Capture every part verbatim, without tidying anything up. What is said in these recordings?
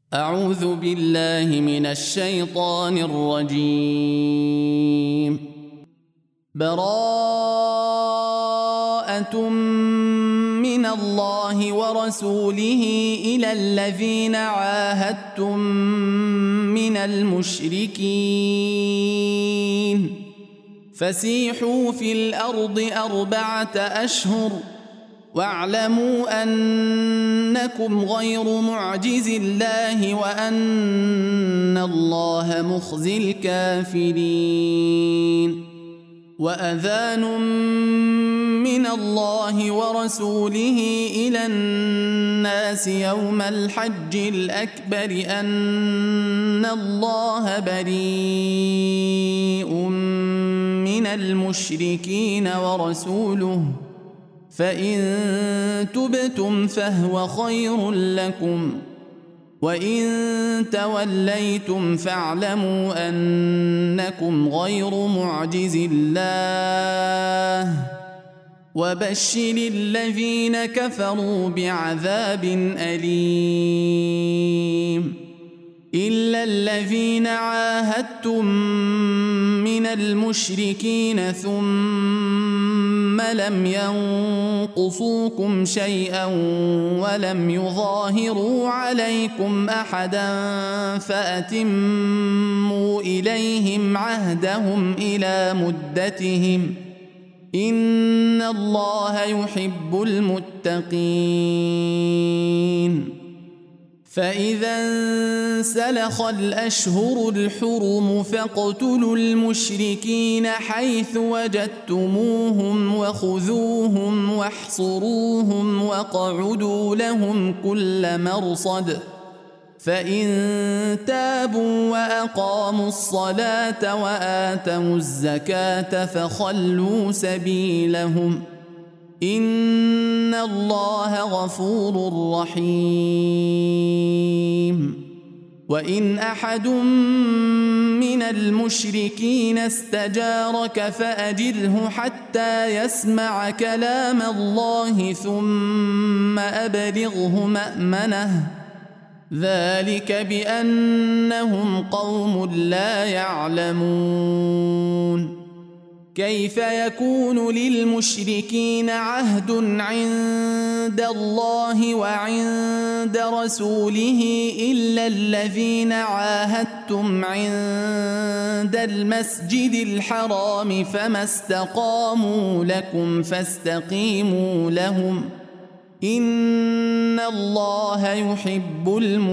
أعوذ بالله من الشيطان الرجيم. براءة من الله ورسوله إلى الذين عاهدتم من المشركين فسيحوا في الأرض أربعة أشهر واعلموا أنكم غير معجز الله وأن الله مخزي الكافرين. وأذان من الله ورسوله إلى الناس يوم الحج الأكبر أن الله بريء من المشركين ورسوله فإن تبتم فهو خير لكم وإن توليتم فاعلموا أنكم غير معجز الله وبشر الذين كفروا بعذاب أليم. إلا الذين عاهدتم من المشركين ثم لم ينقصوكم شيئا ولم يظاهروا عليكم أحدا فأتموا إليهم عهدهم إلى مدتهم إن الله يحب المتقين. فإذا انسلخ الأشهر الحرم فاقتلوا المشركين حيث وجدتموهم وخذوهم واحصروهم واقعدوا لهم كل مرصد فإن تابوا وأقاموا الصلاة وآتوا الزكاة فخلوا سبيلهم إن الله غفور رحيم. وإن أحد من المشركين استجارك فأجره حتى يسمع كلام الله ثم أبلغه مأمنه ذلك بأنهم قوم لا يعلمون. كيف يكون للمشركين عهد عند الله وعند رسوله إلا الذين عاهدتم عند المسجد الحرام فما استقاموا لكم فاستقيموا لهم إن الله يحب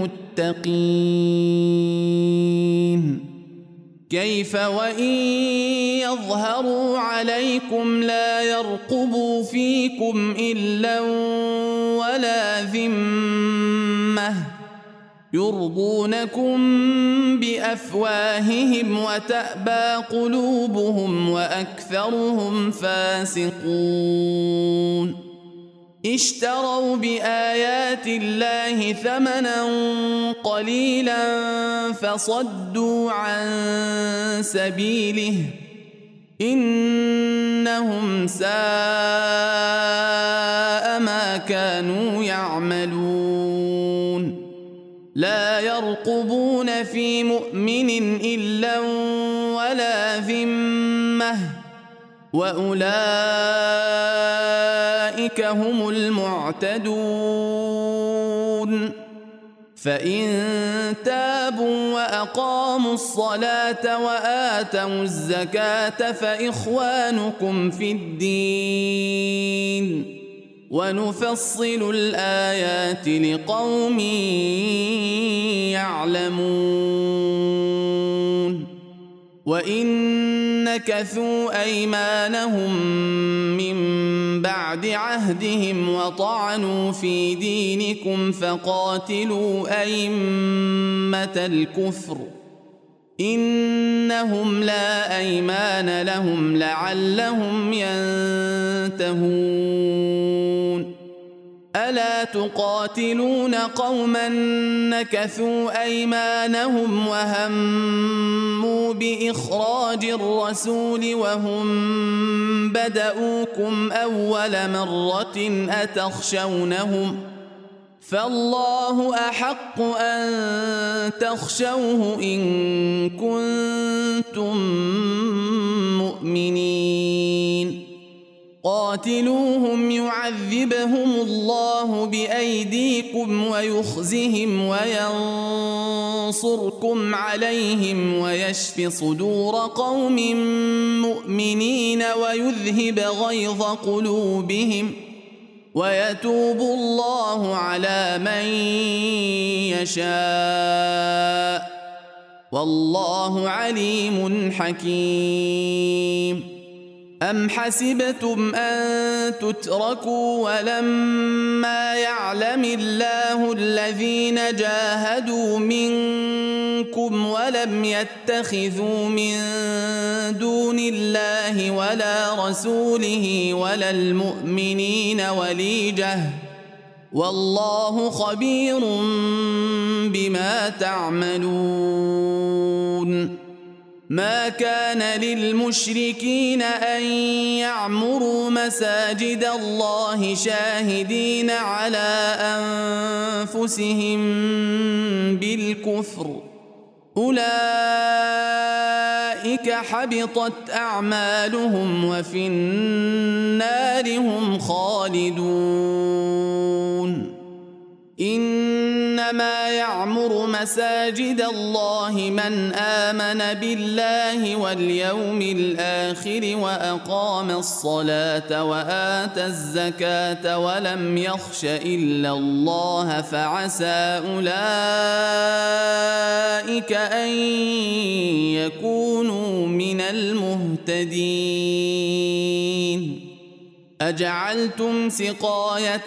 المتقين. كيف وإن يظهروا عليكم لا يرقبوا فيكم إلا ولا ذمة يرضونكم بأفواههم وتأبى قلوبهم وأكثرهم فاسقون. اشتروا بآيات الله ثمنا قليلا فصدوا عن سبيله إنهم ساء ما كانوا يعملون. لا يرقبون في مؤمن إلا ولا ذمة وأولئك هم المعتدون. فإن تابوا وأقاموا الصلاة وآتوا الزكاة فإخوانكم في الدين ونفصل الآيات لقوم يعلمون. وإن نكثوا أيمانهم من بعد عهدهم وطعنوا في دينكم فقاتلوا أئمة الكفر إنهم لا أيمان لهم لعلهم ينتهون. ألا تقاتلون قوما نكثوا أيمانهم وهموا بإخراج الرسول وهم بدؤوكم أول مرة أتخشونهم فالله أحق أن تخشوه إن كنتم مؤمنين قاتلوهم يعذبهم الله بأيديكم ويخزهم وينصركم عليهم ويشف صدور قوم مؤمنين ويذهب غيظ قلوبهم ويتوب الله على من يشاء والله عليم حكيم أم حسبتم أن تتركوا ولما يعلم الله الذين جاهدوا منكم ولم يتخذوا من دون الله ولا رسوله ولا المؤمنين وليجة والله خبير بما تعملون ما كان للمشركين أن يعمروا مساجد الله شاهدين على أنفسهم بالكفر أولئك حبطت أعمالهم وفي النار هم خالدون إنما يعمر مساجد الله من آمن بالله واليوم الآخر وأقام الصلاة وآتى الزكاة ولم يخش إلا الله فعسى أولئك أن يكونوا من المهتدين أجعلتم سقاية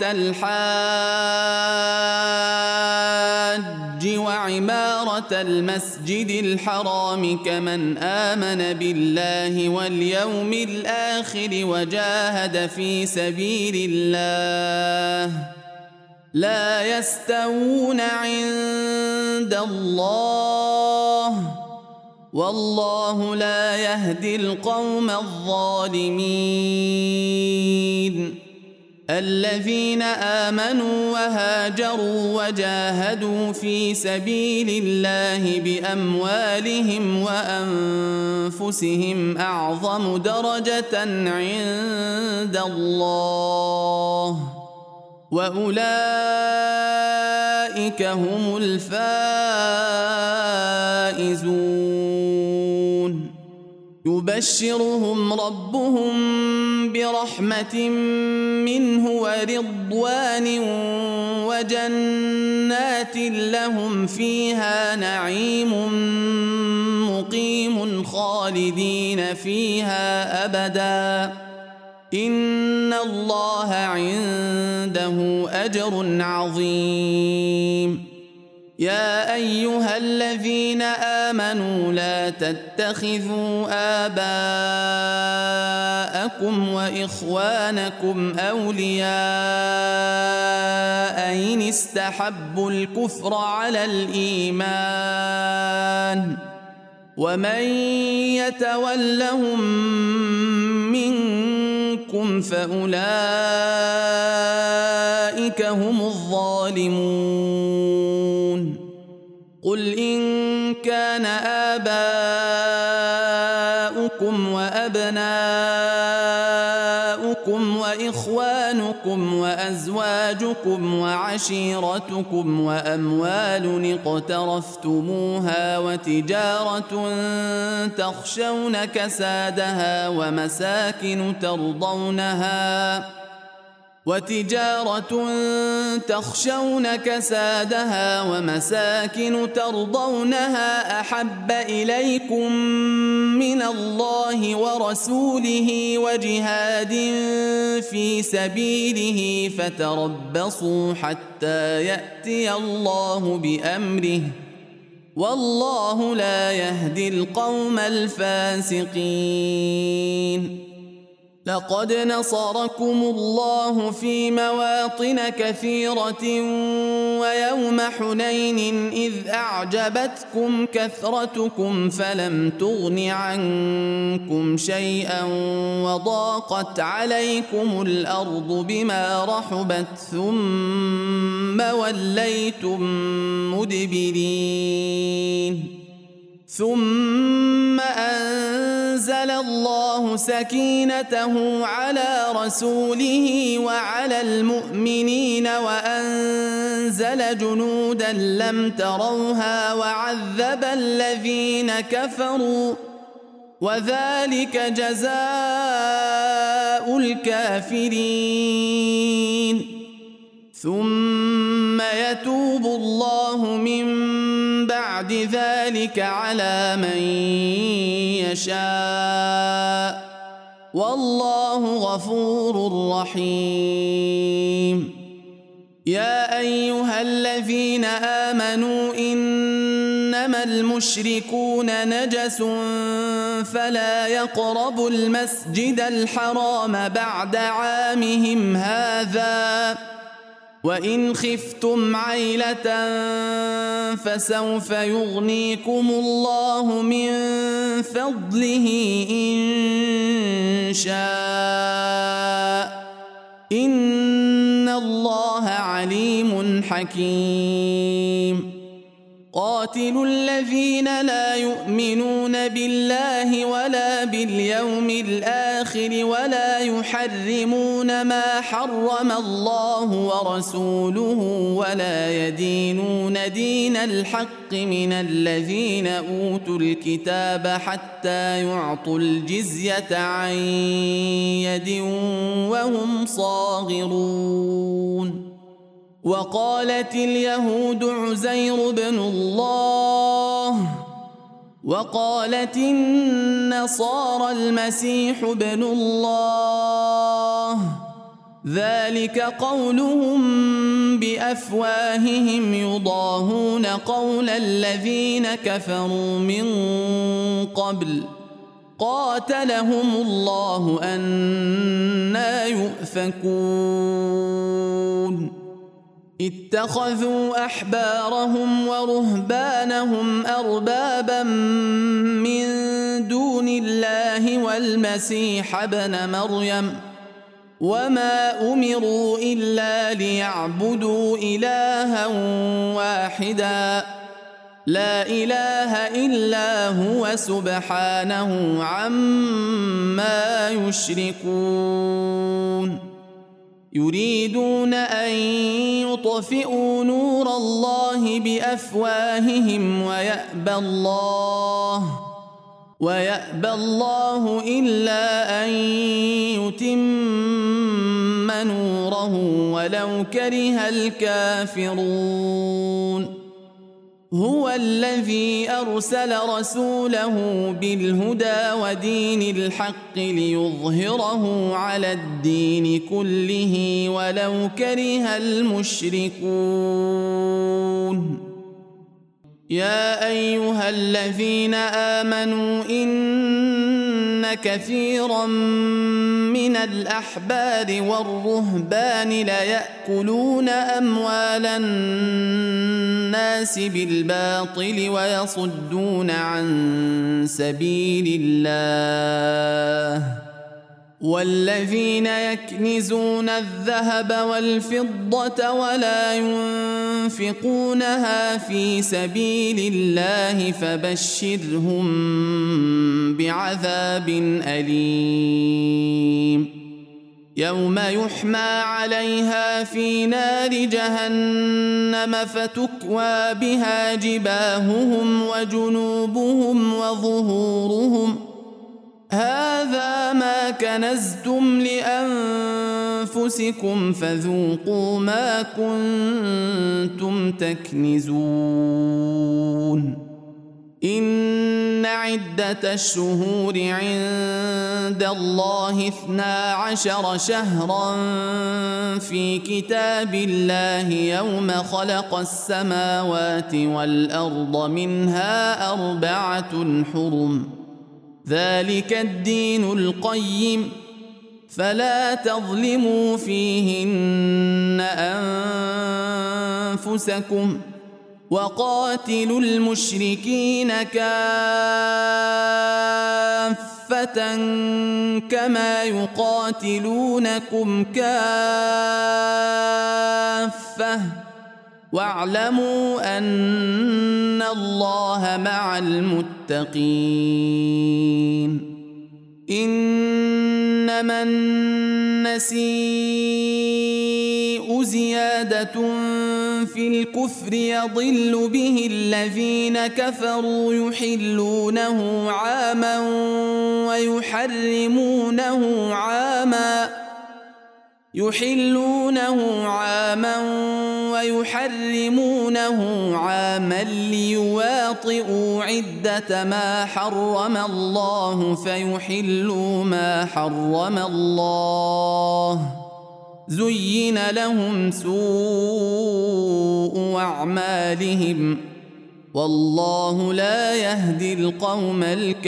الحاج وعمارة المسجد الحرام كمن آمن بالله واليوم الآخر وجاهد في سبيل الله لا يستوون عند الله والله لا يهدي القوم الظالمين الذين آمنوا وهاجروا وجاهدوا في سبيل الله بأموالهم وأنفسهم أعظم درجة عند الله وأولئك هم الفائزون يبشرهم ربهم برحمة منه ورضوان وجنات لهم فيها نعيم مقيم خالدين فيها أبدا إن الله عنده أجر عظيم يا أيها الذين آمنوا لا تتخذوا آباءكم وإخوانكم أولياء إن استحبوا الكفر على الإيمان ومن يتولهم منكم فأولئك هم الظالمون قل إن كان آباؤكم وأبناؤكم وإخوانكم وأزواجكم وعشيرتكم وأموال اقترفتموها وتجارة تخشون كسادها ومساكن ترضونها وتجارة تخشون كسادها ومساكن ترضونها أحب إليكم من الله ورسوله وجهاد في سبيله فتربصوا حتى يأتي الله بأمره والله لا يهدي القوم الفاسقين لقد نصركم الله في مواطن كثيرة ويوم حنين إذ أعجبتكم كثرتكم فلم تغن عنكم شيئا وضاقت عليكم الأرض بما رحبت ثم وليتم مدبرين ثم أنزل الله سكينته على رسوله وعلى المؤمنين وأنزل جنودا لم تروها وعذب الذين كفروا وذلك جزاء الكافرين ثم يتوب الله من بعد ذلك على من يشاء والله غفور رحيم يا أيها الذين آمنوا إنما المشركون نجس فلا يقربوا المسجد الحرام بعد عامهم هذا وإن خفتم عيلة فسوف يغنيكم الله من فضله إن شاء إن الله عليم حكيم قاتلوا الذين لا يؤمنون بالله ولا باليوم الآخر ولا يحرمون ما حرم الله ورسوله ولا يدينون دين الحق من الذين أوتوا الكتاب حتى يعطوا الجزية عن يد وهم صاغرون وقالت اليهود عزير بن الله وقالت النصارى المسيح بن الله ذلك قولهم بأفواههم يضاهون قول الذين كفروا من قبل قاتلهم الله أنى يؤفكون اتخذوا أحبارهم ورهبانهم أربابا من دون الله والمسيح ابن مريم وما أمروا إلا ليعبدوا إلها واحدا لا إله إلا هو سبحانه عما يشركون يريدون أن يطفئوا نور الله بأفواههم ويأبى الله ويأبى الله إلا أن يتم نوره ولو كره الكافرون هو الذي أرسل رسوله بالهدى ودين الحق ليظهره على الدين كله ولو كره المشركون يا أيها الذين آمنوا إن كثيرا من الأحبار والرهبان ليأكلون أموال الناس بالباطل ويصدون عن سبيل الله والذين يكنزون الذهب والفضة ولا ينفقونها في سبيل الله فبشرهم بعذاب أليم يوم يحمى عليها في نار جهنم فتكوى بها جباههم وجنوبهم وظهورهم هذا ما كنزتم لأنفسكم فذوقوا ما كنتم تكنزون إن عدة الشهور عند الله اثنا عشر شهرا في كتاب الله يوم خلق السماوات والأرض منها أربعة حرم ذلك الدين القيم فلا تظلموا فيهن أنفسكم وقاتلوا المشركين كافة كما يقاتلونكم كافة واعلموا أن الله مع المتقين. إنما النسيء زيادة في الكفر يضل به الذين كفروا يحلونه عاما ويحرمونه عاما يحلونه عاما ويحرمونه عاما ليواطئوا عدة ما حرم الله فيحلوا ما حرم الله. زين لهم سوء أعمالهم والله لا يهدي القوم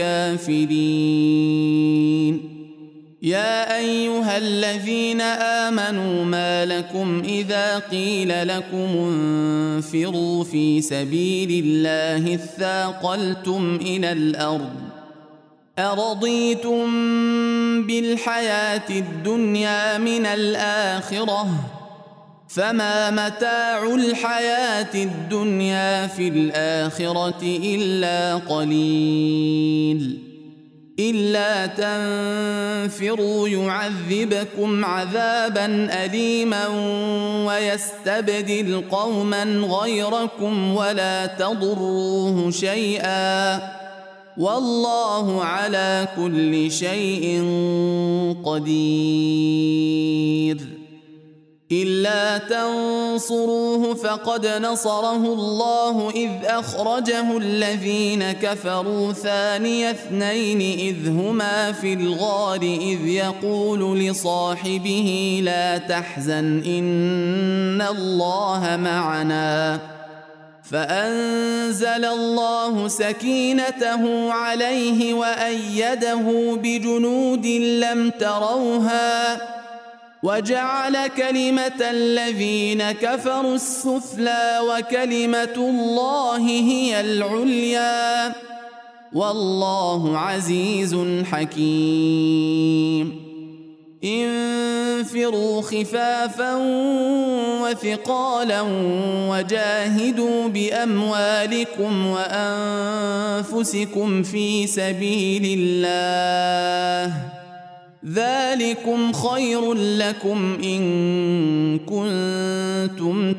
الكافرين. يا أيها الذين آمنوا ما لكم إذا قيل لكم انفروا في سبيل الله اثاقلتم إلى الأرض أرضيتم بالحياة الدنيا من الآخرة فما متاع الحياة الدنيا في الآخرة إلا قليل. إلا تنفروا يعذبكم عذابا أليما ويستبدل قوما غيركم ولا تضروه شيئا والله على كل شيء قدير. إلا تنصروه فقد نصره الله إذ أخرجه الذين كفروا ثاني اثنين إذ هما في الغار إذ يقول لصاحبه لا تحزن إن الله معنا فأنزل الله سكينته عليه وأيده بجنود لم تروها وجعل كلمة الذين كفروا السفلى وكلمة الله هي العليا والله عزيز حكيم. انفروا خفافا وثقالا وجاهدوا بأموالكم وأنفسكم في سبيل الله ذلكم خير لكم إن كنتم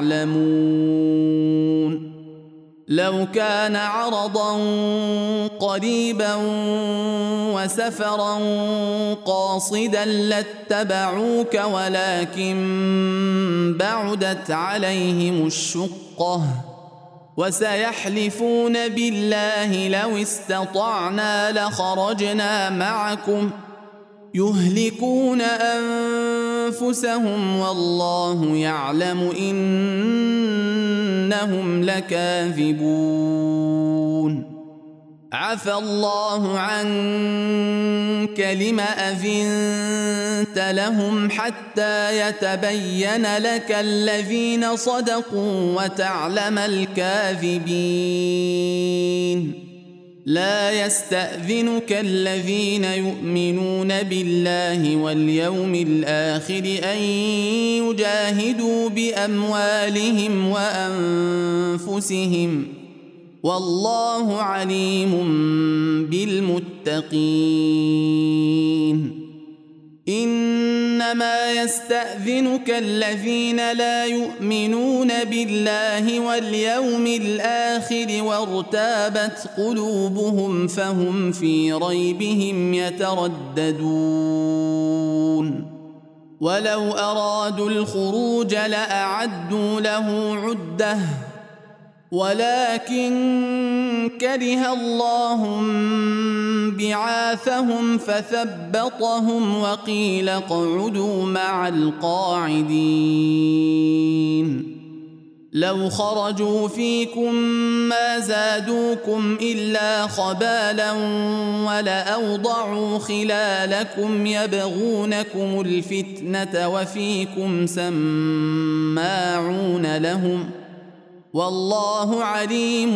تعلمون. لو كان عرضا قريبا وسفرا قاصدا لاتبعوك ولكن بعدت عليهم الشقة وسيحلفون بالله لو استطعنا لخرجنا معكم يهلكون أنفسهم والله يعلم إنهم لكاذبون. عفى الله عنك لم أذنت لهم حتى يتبين لك الذين صدقوا وتعلم الكاذبين. لا يستأذنك الذين يؤمنون بالله واليوم الآخر أن يجاهدوا بأموالهم وأنفسهم والله عليم بالمتقين. إنما يستأذنك الذين لا يؤمنون بالله واليوم الآخر وارتابت قلوبهم فهم في ريبهم يترددون. ولو أرادوا الخروج لأعدوا له عدة ولكن كره الله بعاثهم فثبطهم وقيل اقعدوا مع القاعدين. لو خرجوا فيكم ما زادوكم إلا خبالا ولأوضعوا خلالكم يبغونكم الفتنة وفيكم سماعون لهم والله عليم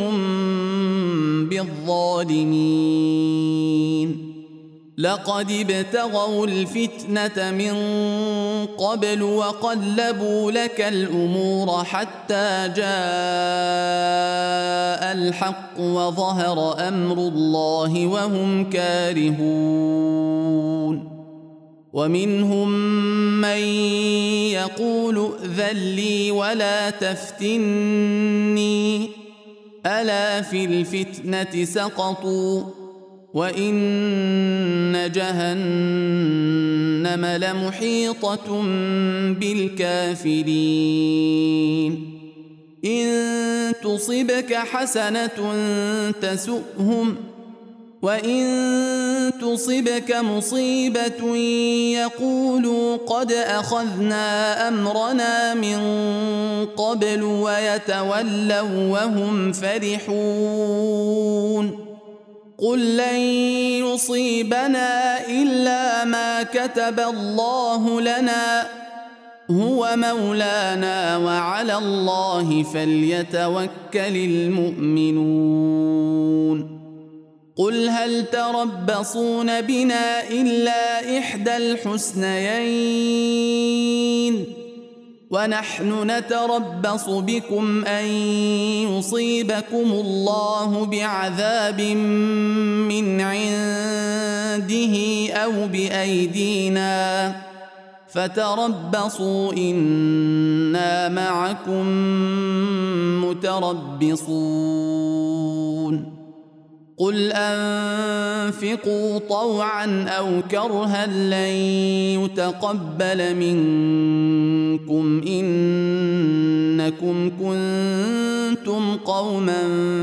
بالظالمين لقد ابتغوا الفتنة من قبل وقلبوا لك الأمور حتى جاء الحق وظهر أمر الله وهم كارهون ومنهم من يقول ائذن لي ولا تفتني ألا في الفتنة سقطوا وإن جهنم لمحيطة بالكافرين إن تصبك حسنة تسؤهم وإن تصبك مصيبة يقولوا قد أخذنا أمرنا من قبل ويتولوا وهم فرحون قل لن يصيبنا إلا ما كتب الله لنا هو مولانا وعلى الله فليتوكل المؤمنون قل هل تربصون بنا إلا إحدى الحسنيين ونحن نتربص بكم أن يصيبكم الله بعذاب من عنده أو بأيدينا فتربصوا إنا معكم متربصون قل أنفقوا طوعا أو كرها لن يتقبل منكم إنكم كنتم قوما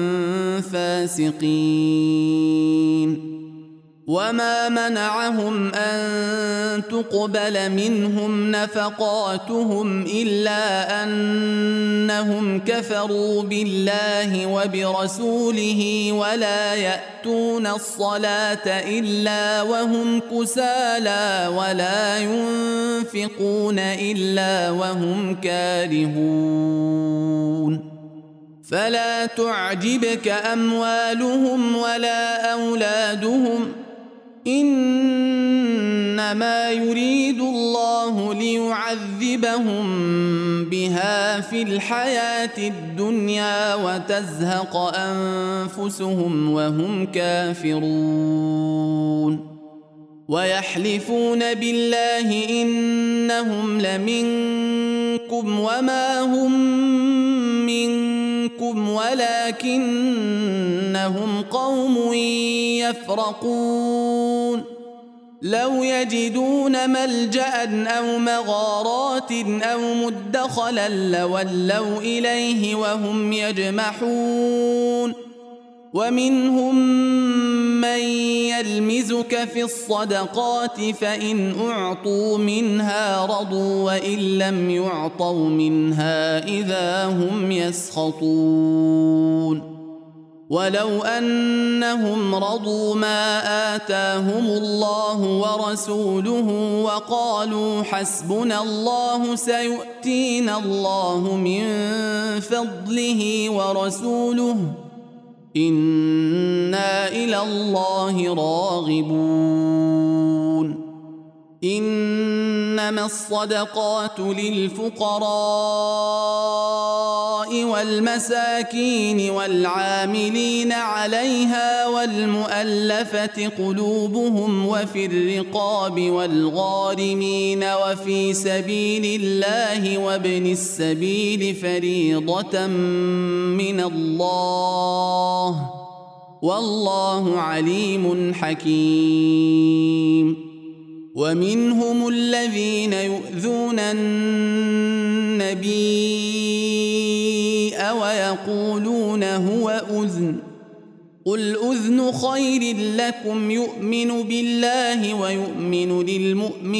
فاسقين وما منعهم أن تقبل منهم نفقاتهم إلا أنهم كفروا بالله وبرسوله ولا يأتون الصلاة إلا وهم كسالى ولا ينفقون إلا وهم كارهون فلا تعجبك أموالهم ولا أولادهم إنما يريد الله ليعذبهم بها في الحياة الدنيا وتزهق أنفسهم وهم كافرون ويحلفون بالله إنهم لمنكم وما هم منكم ولكنهم قوم يفرقون لو يجدون ملجأ أو مغارات أو مدخلا لولوا إليه وهم يجمحون ومنهم من يلمزك في الصدقات فإن أعطوا منها رضوا وإن لم يعطوا منها إذا هم يسخطون ولو أنهم رضوا ما آتاهم الله ورسوله وقالوا حسبنا الله سيؤتينا الله من فضله ورسوله إنا إلى الله راغبون إنما الصدقات للفقراء والمساكين والعاملين عليها والمؤلفة قلوبهم وفي الرقاب والغارمين وفي سبيل الله وابن السبيل فريضة من الله والله عليم حكيم ومنهم الذين يؤذون النبي ويقولون هو أذن قل أذن خير لكم يؤمن بالله ويؤمن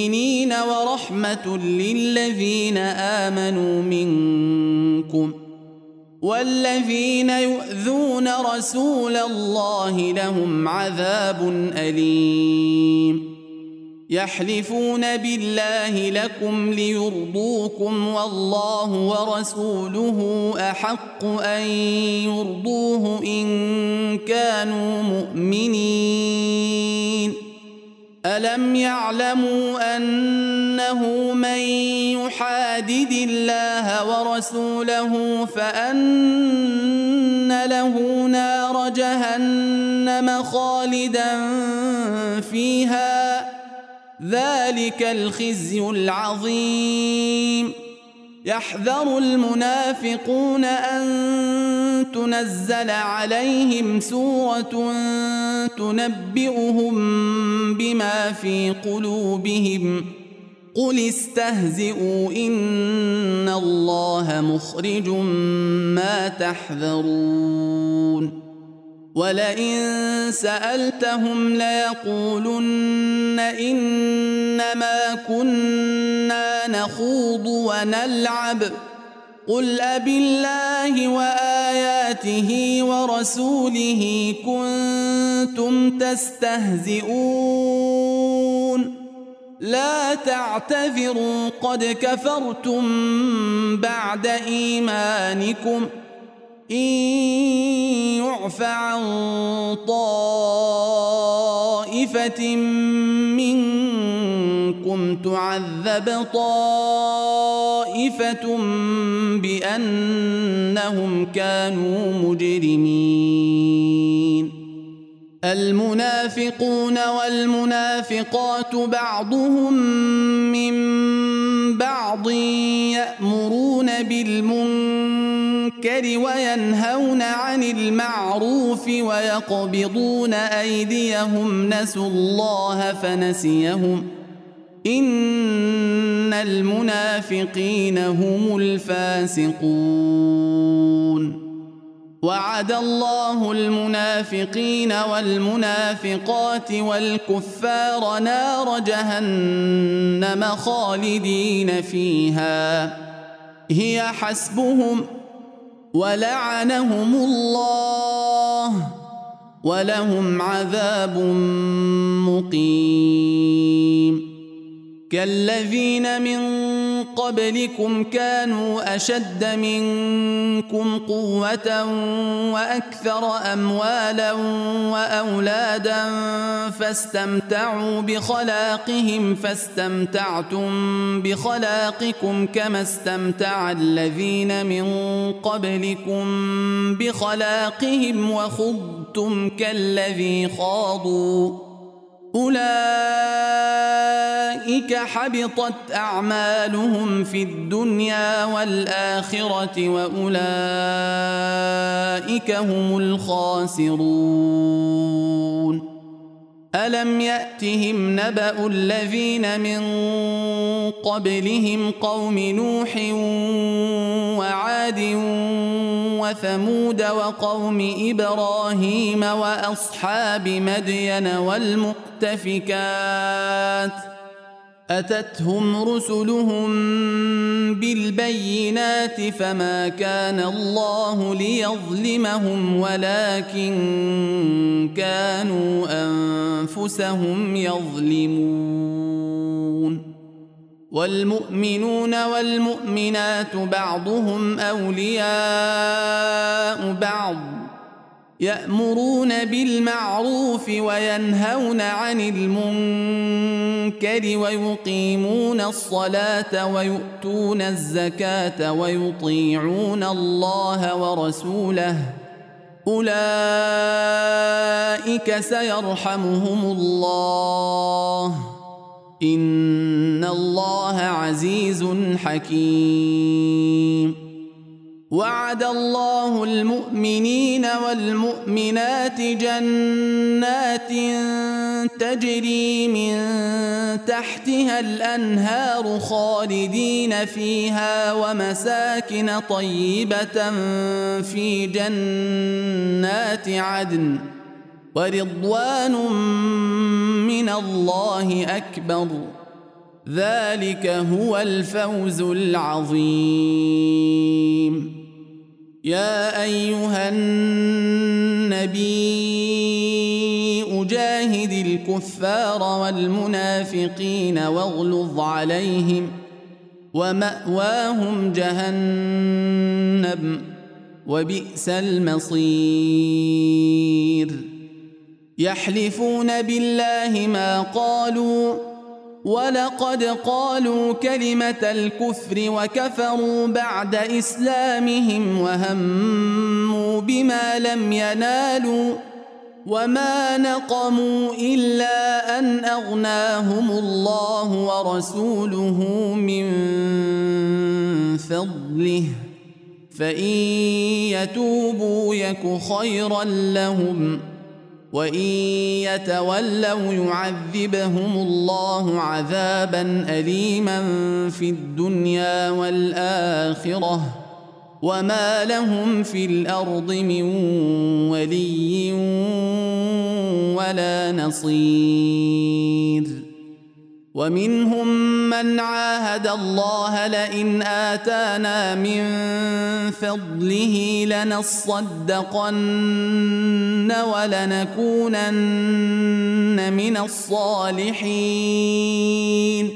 للمؤمنين ورحمة للذين آمنوا منكم والذين يؤذون رسول الله لهم عذاب أليم يحلفون بالله لكم ليرضوكم والله ورسوله أحق أن يرضوه إن كانوا مؤمنين ألم يعلموا أنه من يحادد الله ورسوله فأن له نار جهنم خالدا فيها ذلك الخزي العظيم يحذر المنافقون أن تنزل عليهم سورة تنبئهم بما في قلوبهم قل استهزئوا إن الله مخرج ما تحذرون ولئن سألتهم ليقولن إنما كنا نخوض ونلعب قل أبالله وآياته ورسوله كنتم تستهزئون لا تعتذروا قد كفرتم بعد إيمانكم إن يعف عن طائفة منكم تعذب طائفة بأنهم كانوا مجرمين المنافقون والمنافقات بعضهم من بعض يأمرون بالمنكر وينهون عن المعروف ويقبضون أيديهم نسوا الله فنسيهم إن المنافقين هم الفاسقون وعد الله المنافقين والمنافقات والكفار نار جهنم خالدين فيها هي حسبهم ولعنهم الله ولهم عذاب مقيم كالذين من قبلكم كانوا أشد منكم قوة وأكثر أموالا وأولادا فاستمتعوا بخلاقهم فاستمتعتم بخلاقكم كما استمتع الذين من قبلكم بخلاقهم وخضتم كالذي خاضوا أولئك حبطت أعمالهم في الدنيا والآخرة وأولئك هم الخاسرون ألم يأتهم نبأ الذين من قبلهم قوم نوح وعاد وثمود وقوم إبراهيم وأصحاب مدين والمؤتفكات أتتهم رسلهم بالبينات فما كان الله ليظلمهم ولكن كانوا أنفسهم يظلمون والمؤمنون والمؤمنات بعضهم أولياء بعض يأمرون بالمعروف وينهون عن المنكر ويقيمون الصلاة ويؤتون الزكاة ويطيعون الله ورسوله أولئك سيرحمهم الله إن الله عزيز حكيم وعد الله المؤمنين والمؤمنات جنات تجري من تحتها الأنهار خالدين فيها ومساكن طيبة في جنات عدن ورضوان من الله أكبر ذلك هو الفوز العظيم يا أيها النبي جاهد الكفار والمنافقين واغلظ عليهم ومأواهم جهنم وبئس المصير يحلفون بالله ما قالوا ولقد قالوا كلمة الكفر وكفروا بعد إسلامهم وهموا بما لم ينالوا وما نقموا إلا أن أغناهم الله ورسوله من فضله فإن يتوبوا يك خيرا لهم وإن يتولوا يعذبهم الله عذابا أليما في الدنيا والآخرة وما لهم في الأرض من ولي ولا نصير ومنهم من عاهد الله لئن آتانا من فضله لنصدقن ولنكونن من الصالحين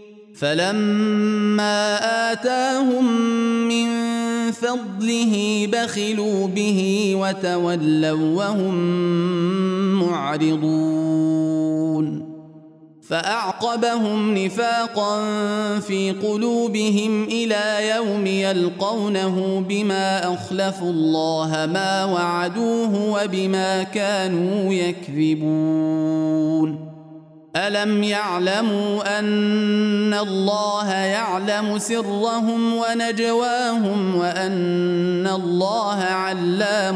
فلما آتاهم من فضله بخلوا به وتولوا وهم معرضون فأعقبهم نفاقا في قلوبهم إلى يوم يلقونه بما أخلفوا الله ما وعدوه وبما كانوا يكذبون ألم يعلموا أن الله يعلم سرهم ونجواهم وأن الله علام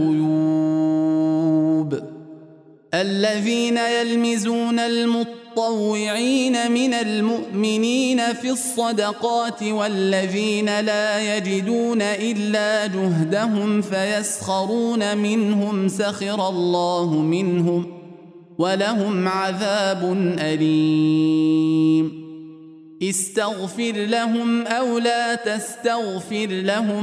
الغيوب الذين يلمزون المطوعين من المؤمنين في الصدقات والذين لا يجدون إلا جهدهم فيسخرون منهم سخر الله منهم ولهم عذاب أليم استغفر لهم أو لا تستغفر لهم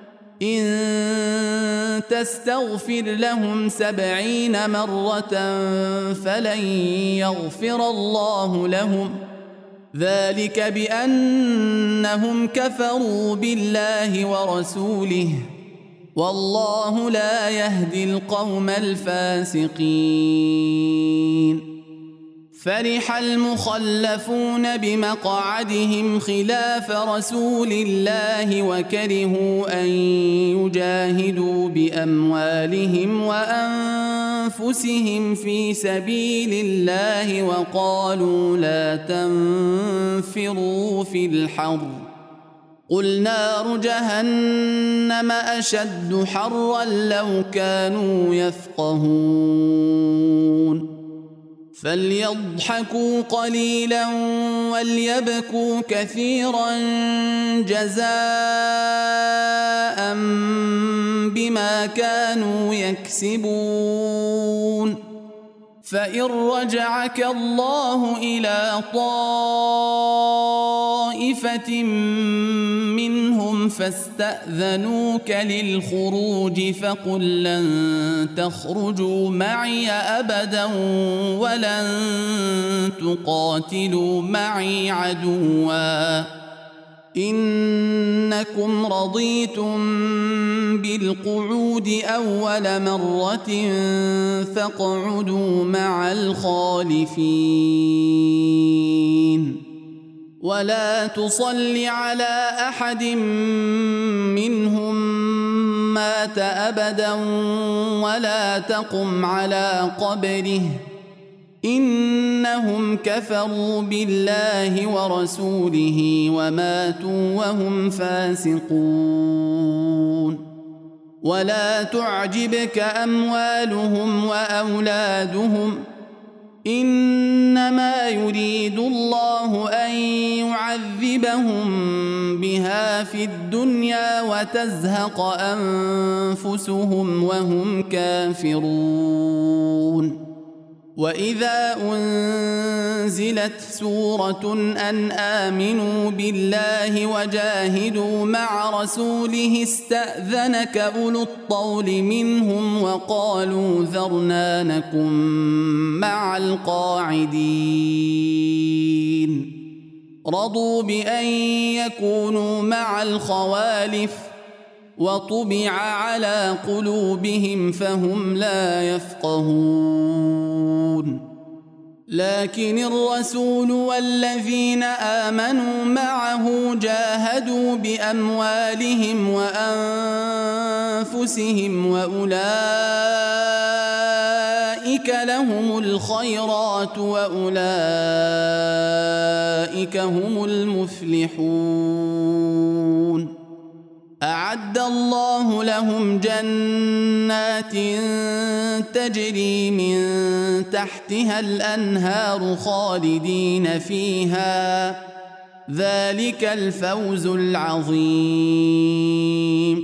إن تستغفر لهم سبعين مرة فلن يغفر الله لهم ذلك بأنهم كفروا بالله ورسوله والله لا يهدي القوم الفاسقين فرح المخلفون بمقعدهم خلاف رسول الله وكرهوا أن يجاهدوا بأموالهم وأنفسهم في سبيل الله وقالوا لا تنفروا في الحر قل نار جهنم أشد حرا لو كانوا يفقهون فليضحكوا قليلا وليبكوا كثيرا جزاء بما كانوا يكسبون فإن رجعك الله إلى طائفة منهم فاستأذنوك للخروج فقل لن تخرجوا معي أبدا ولن تقاتلوا معي عدوا إنكم رضيتم بالقعود أول مرة فاقعدوا مع الخالفين ولا تصل على أحد منهم مات أبدا ولا تقم على قبره إنهم كفروا بالله ورسوله وماتوا وهم فاسقون ولا تعجبك أموالهم وأولادهم إنما يريد الله أن يعذبهم بها في الدنيا وتزهق أنفسهم وهم كافرون وإذا أنزلت سورة أن آمنوا بالله وجاهدوا مع رسوله استأذنك أولو الطول منهم وقالوا ذرنا نكن مع القاعدين رضوا بأن يكونوا مع الخوالف وطبع على قلوبهم فهم لا يفقهون لكن الرسول والذين آمنوا معه جاهدوا بأموالهم وأنفسهم وأولئك لهم الخيرات وأولئك هم المفلحون أعد الله لهم جنات تجري من تحتها الأنهار خالدين فيها ذلك الفوز العظيم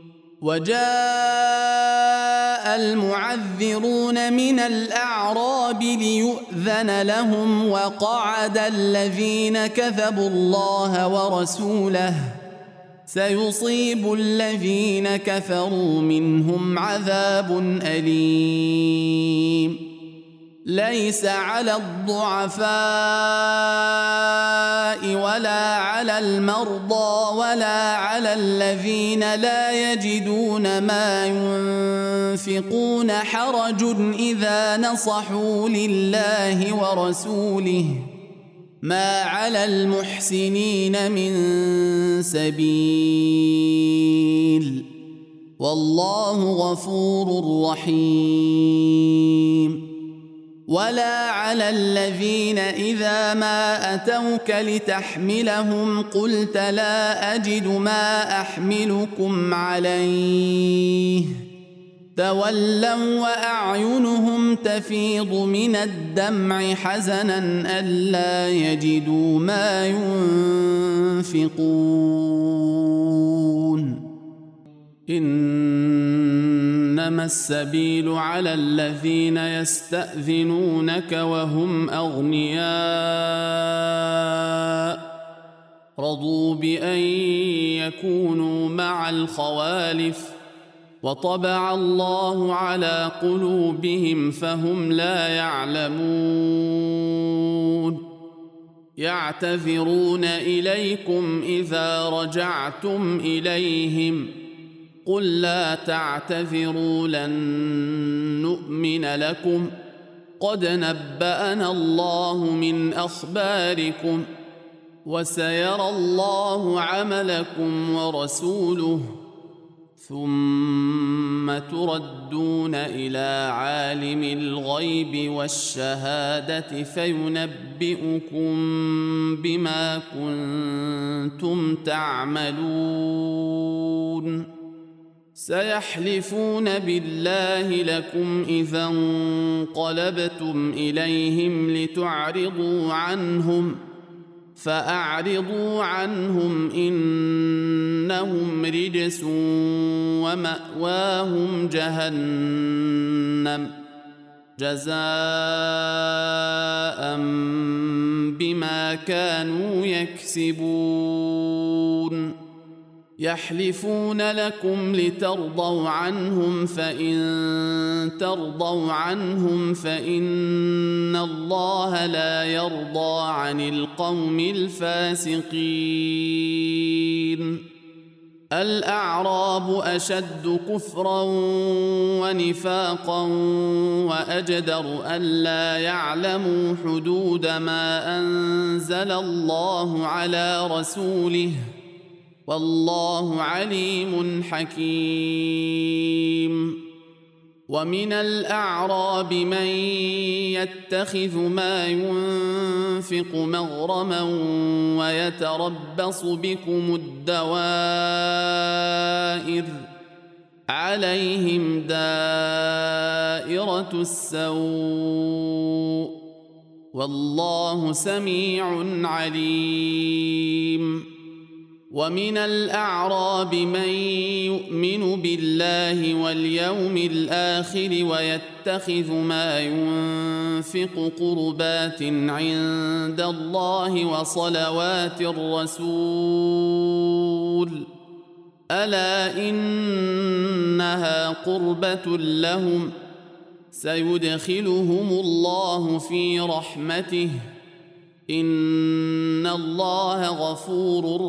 وجاء المعذرون من الأعراب ليؤذن لهم وقعد الذين كذبوا الله ورسوله سيصيب الذين كفروا منهم عذاب أليم ليس على الضعفاء ولا على المرضى ولا على الذين لا يجدون ما ينفقون حرج إذا نصحوا لله ورسوله ما على المحسنين من سبيل والله غفور رحيم ولا على الذين إذا ما أتوك لتحملهم قلت لا أجد ما أحملكم عليه تولوا وأعينهم تفيض من الدمع حزنا ألا يجدوا ما ينفقون إنما السبيل على الذين يستأذنونك وهم أغنياء رضوا بأن يكونوا مع الخوالف وطبع الله على قلوبهم فهم لا يعلمون يعتذرون إليكم إذا رجعتم إليهم قل لا تعتذروا لن نؤمن لكم قد نبأنا الله من أخباركم وسيرى الله عملكم ورسوله ثم تردون إلى عالم الغيب والشهادة فينبئكم بما كنتم تعملون سيحلفون بالله لكم إذا انقلبتم إليهم لتعرضوا عنهم فأعرضوا عنهم إنهم رجس ومأواهم جهنم جزاء بما كانوا يكسبون يحلفون لكم لترضوا عنهم فإن ترضوا عنهم فإن الله لا يرضى عن القوم الفاسقين الأعراب أشد كفرا ونفاقا وأجدر ألا يعلموا حدود ما أنزل الله على رسوله والله عليم حكيم ومن الأعراب من يتخذ ما ينفق مغرما ويتربص بكم الدوائر عليهم دائرة السوء والله سميع عليم ومن الأعراب من يؤمن بالله واليوم الآخر ويتخذ ما ينفق قربات عند الله وصلوات الرسول ألا إنها قربة لهم سيدخلهم الله في رحمته إن الله غفور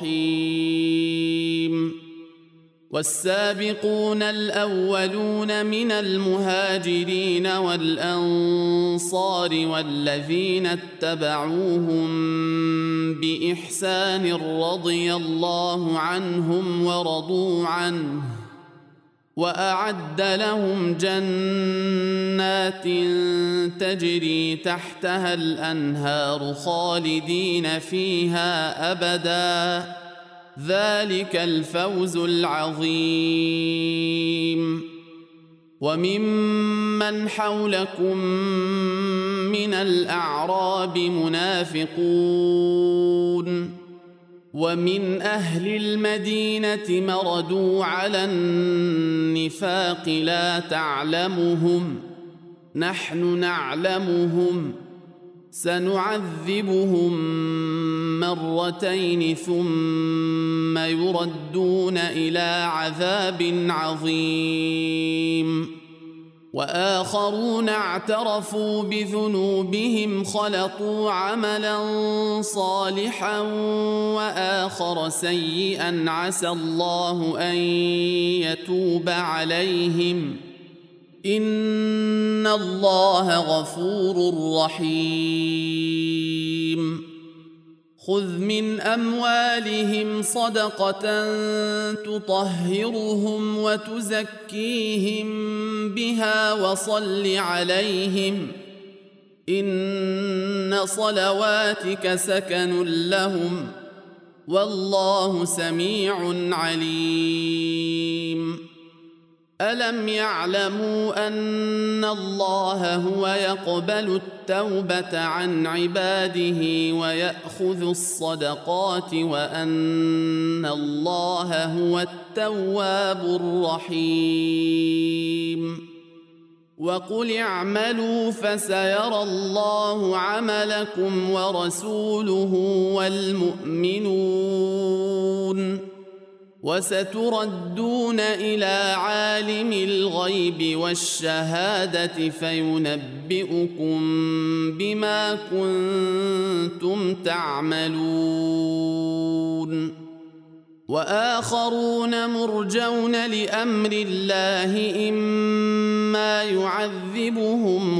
رحيم والسابقون الأولون من المهاجرين والأنصار والذين اتبعوهم بإحسان رضي الله عنهم ورضوا عنه وأعد لهم جنات تجري تحتها الأنهار خالدين فيها أبدا ذلك الفوز العظيم وممن حولكم من الأعراب منافقون ومن أهل المدينة مردوا على النفاق لا تعلمهم نحن نعلمهم سنعذبهم مرتين ثم يردون إلى عذاب عظيم وآخرون اعترفوا بذنوبهم خلطوا عملا صالحا وآخر سيئا عسى الله أن يتوب عليهم إن الله غفور رحيم خذ من أموالهم صدقة تطهرهم وتزكيهم بها وصل عليهم إن صلواتك سكن لهم والله سميع عليم ألم يعلموا أن الله هو يقبل التوبة عن عباده ويأخذ الصدقات وأن الله هو التواب الرحيم وقل اعملوا فسيرى الله عملكم ورسوله والمؤمنون وستردون إلى عالم الغيب والشهادة فينبئكم بما كنتم تعملون وآخرون مرجون لأمر الله إما يعذبهم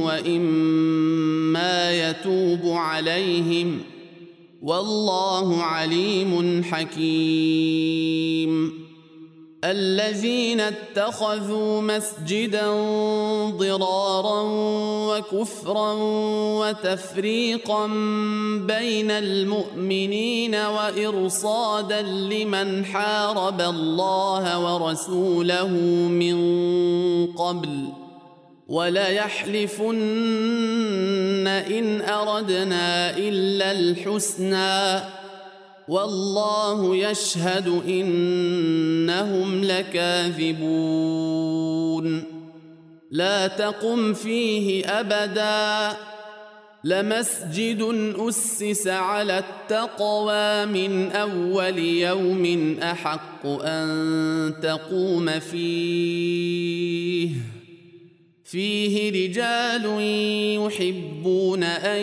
وإما يتوب عليهم والله عليم حكيم الذين اتخذوا مسجدا ضرارا وكفرا وتفريقا بين المؤمنين وإرصادا لمن حارب الله ورسوله من قبل وليحلفن إن أردنا إلا الحسنى والله يشهد إنهم لكاذبون لا تقم فيه أبدا لمسجد أسس على التقوى من أول يوم أحق أن تقوم فيه فيه رجال يحبون أن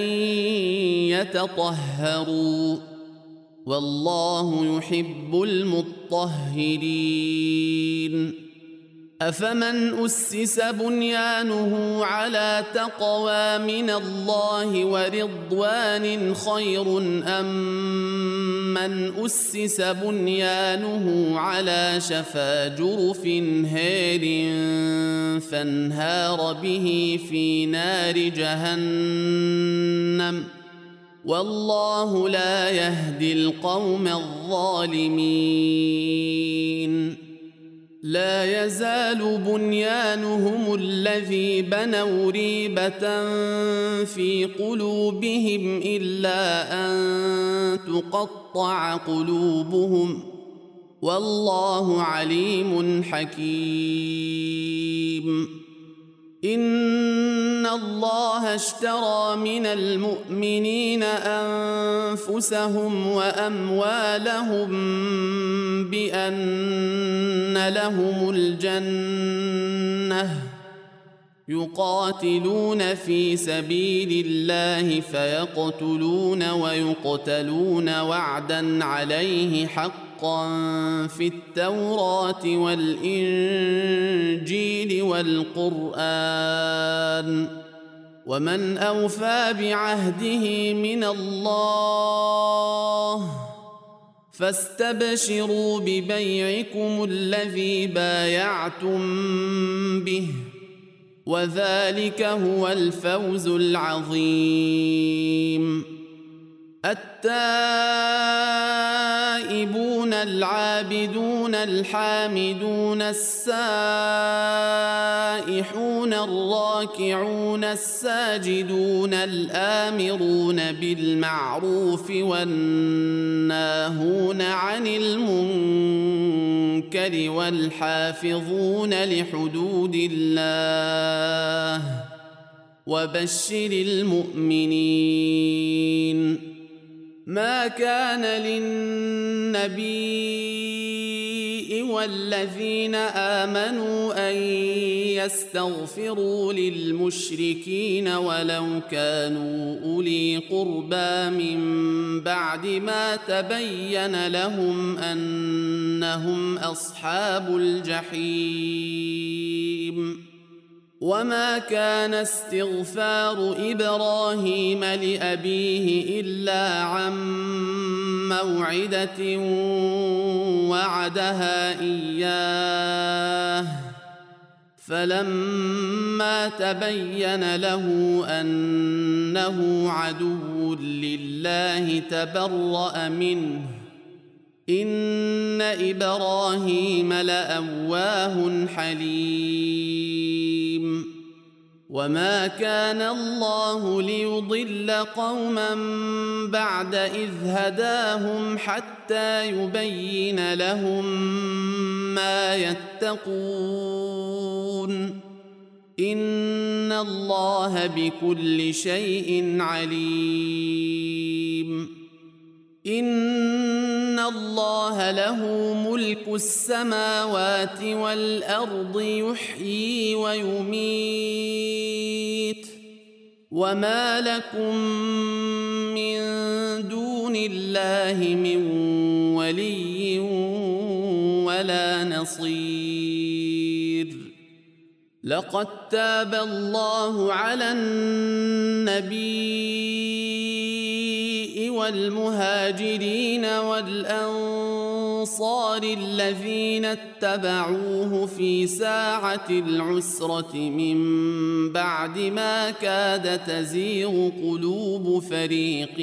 يتطهروا والله يحب المطهرين أفمن أسس بنيانه على تقوى من الله ورضوان خير أم من أسس بنيانه على شفا جرف هار فانهار به في نار جهنم والله لا يهدي القوم الظالمين لا يزال بنيانهم الذي بنوا ريبة في قلوبهم إلا أن تقطع قلوبهم والله عليم حكيم. إن الله اشترى من المؤمنين أنفسهم وأموالهم بأن لهم الجنة يقاتلون في سبيل الله فيقتلون ويقتلون وعدا عليه حقا في التوراة والإنجيل والقرآن ومن أوفى بعهده من الله فاستبشروا ببيعكم الذي بايعتم به وذلك هو الفوز العظيم. التائبون العابدون الحامدون السائحون الراكعون الساجدون الآمرون بالمعروف والناهون عن المنكر والحافظون لحدود الله وبشر المؤمنين. ما كان للنبي والذين آمنوا أن يستغفروا للمشركين ولو كانوا أولي قربى من بعد ما تبين لهم أنهم أصحاب الجحيم. وما كان استغفار إبراهيم لأبيه إلا عن موعدة وعدها إياه فلما تبين له أنه عدو لله تبرأ منه إن إبراهيم لأواه حليم. وما كان الله ليضل قوما بعد إذ هداهم حتى يبين لهم ما يتقون إن الله بكل شيء عليم. إن الله له ملك السماوات والأرض يحيي ويميت وما لكم من دون الله من ولي ولا نصير. لقد تاب الله على النبي والمهاجرين والأنصار الذين اتبعوه في ساعة العسرة من بعد ما كاد تزيغ قلوب فريق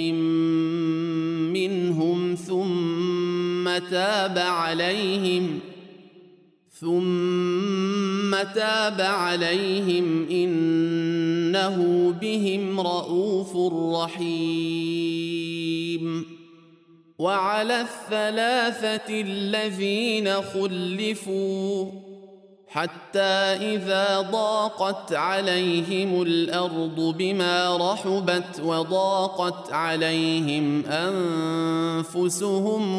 منهم ثم تاب عليهم ثم تاب عليهم إنه بهم رءوف رحيم. وعلى الثلاثة الذين خلفوا حتى إذا ضاقت عليهم الأرض بما رحبت وضاقت عليهم أنفسهم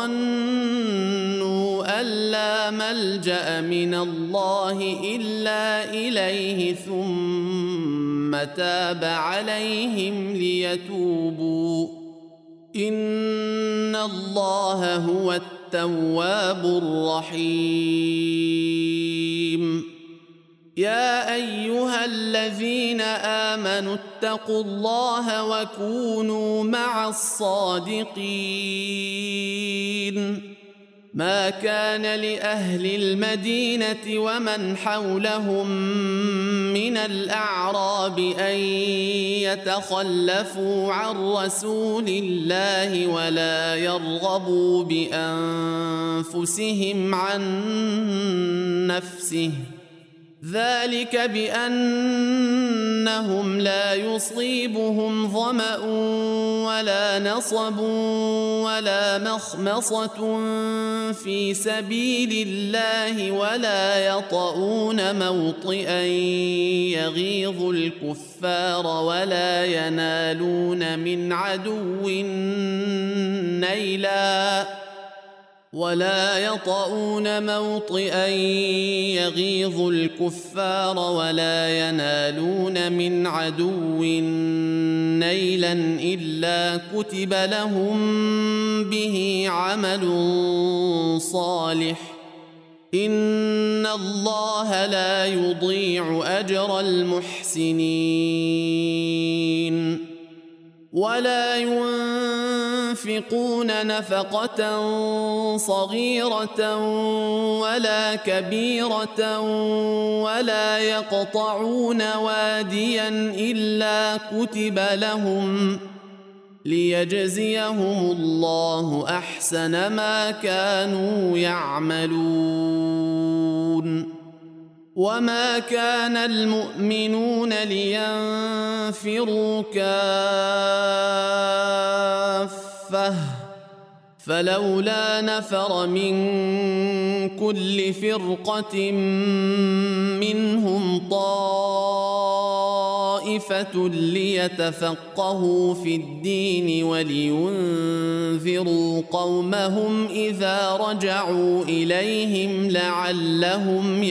وظنوا أن لا ملجأ من الله إلا إليه ثم تاب عليهم ليتوبوا إن الله هو التواب الرحيم. يا أيها الذين آمنوا اتقوا الله وكونوا مع الصادقين. ما كان لأهل المدينة ومن حولهم من من الأعراب أن يتخلفوا عن رسول الله ولا يرغبوا بأنفسهم عن نفسه ذلك بأنهم لا يصيبهم ظمأ ولا نصب ولا مخمصة في سبيل الله ولا يطؤون موطئا يغيظ الكفار ولا ينالون من عدو نيلا ولا يطؤون موطئا يغيظ الكفار ولا ينالون من عدو نيلا إلا كتب لهم به عمل صالح إن الله لا يضيع أجر المحسنين ولا ينفقون نفقة صغيرة ولا كبيرة ولا يقطعون واديا إلا كتب لهم ليجزيهم الله أحسن ما كانوا يعملون وما كان المؤمنون لينفروا كافة فلولا نفر من كل فرقة منهم طائفة ليتفقهوا في الدين ولينذروا قومهم إذا رجعوا إليهم لعلهم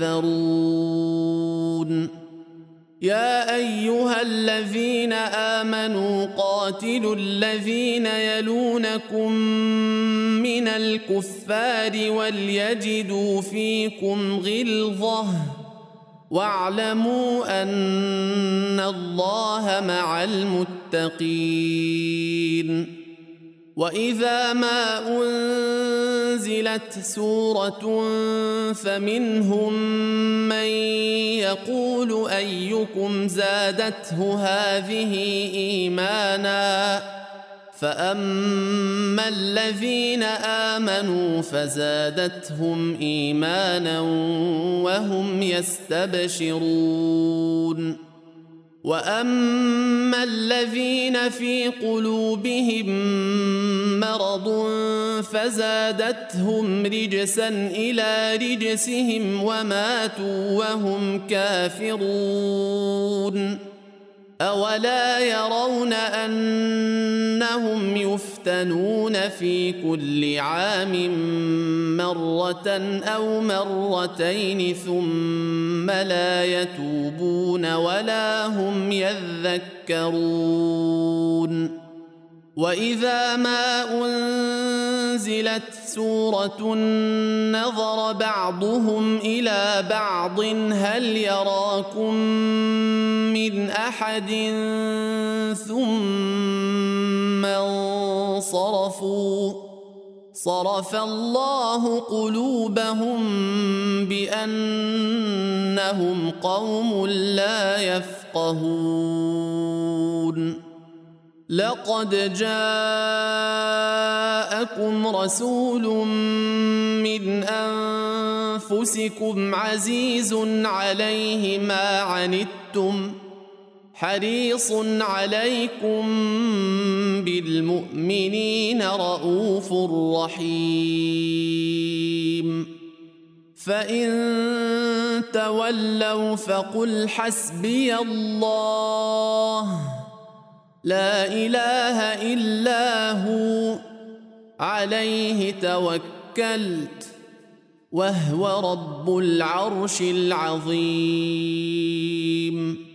يحذرون يا أيها الذين آمنوا قاتلوا الذين يلونكم من الكفار وليجدوا فيكم غلظة واعلموا أن الله مع المتقين وإذا ما أنزلت سورة فمنهم من يقول أيكم زادته هذه إيمانا فأما الذين آمنوا فزادتهم إيمانا وهم يستبشرون وأما الذين في قلوبهم مرض فزادتهم رجسا إلى رجسهم وماتوا وهم كافرون أولا يرون أنهم يفتنون في كل عام مرة أو مرتين ثم لا يتوبون ولا هم يذكرون وإذا ما أنزلت سورة نظر بعضهم إلى بعض هل يراكم من أحد ثم انصرفوا صرف الله قلوبهم بأنهم قوم لا يفقهون لقد جاءكم رسول من أنفسكم عزيز عليه ما عنتم حريص عليكم بالمؤمنين رؤوف رحيم فإن تولوا فقل حسبي الله لا إله إلا هو عليه توكلت وهو رب العرش العظيم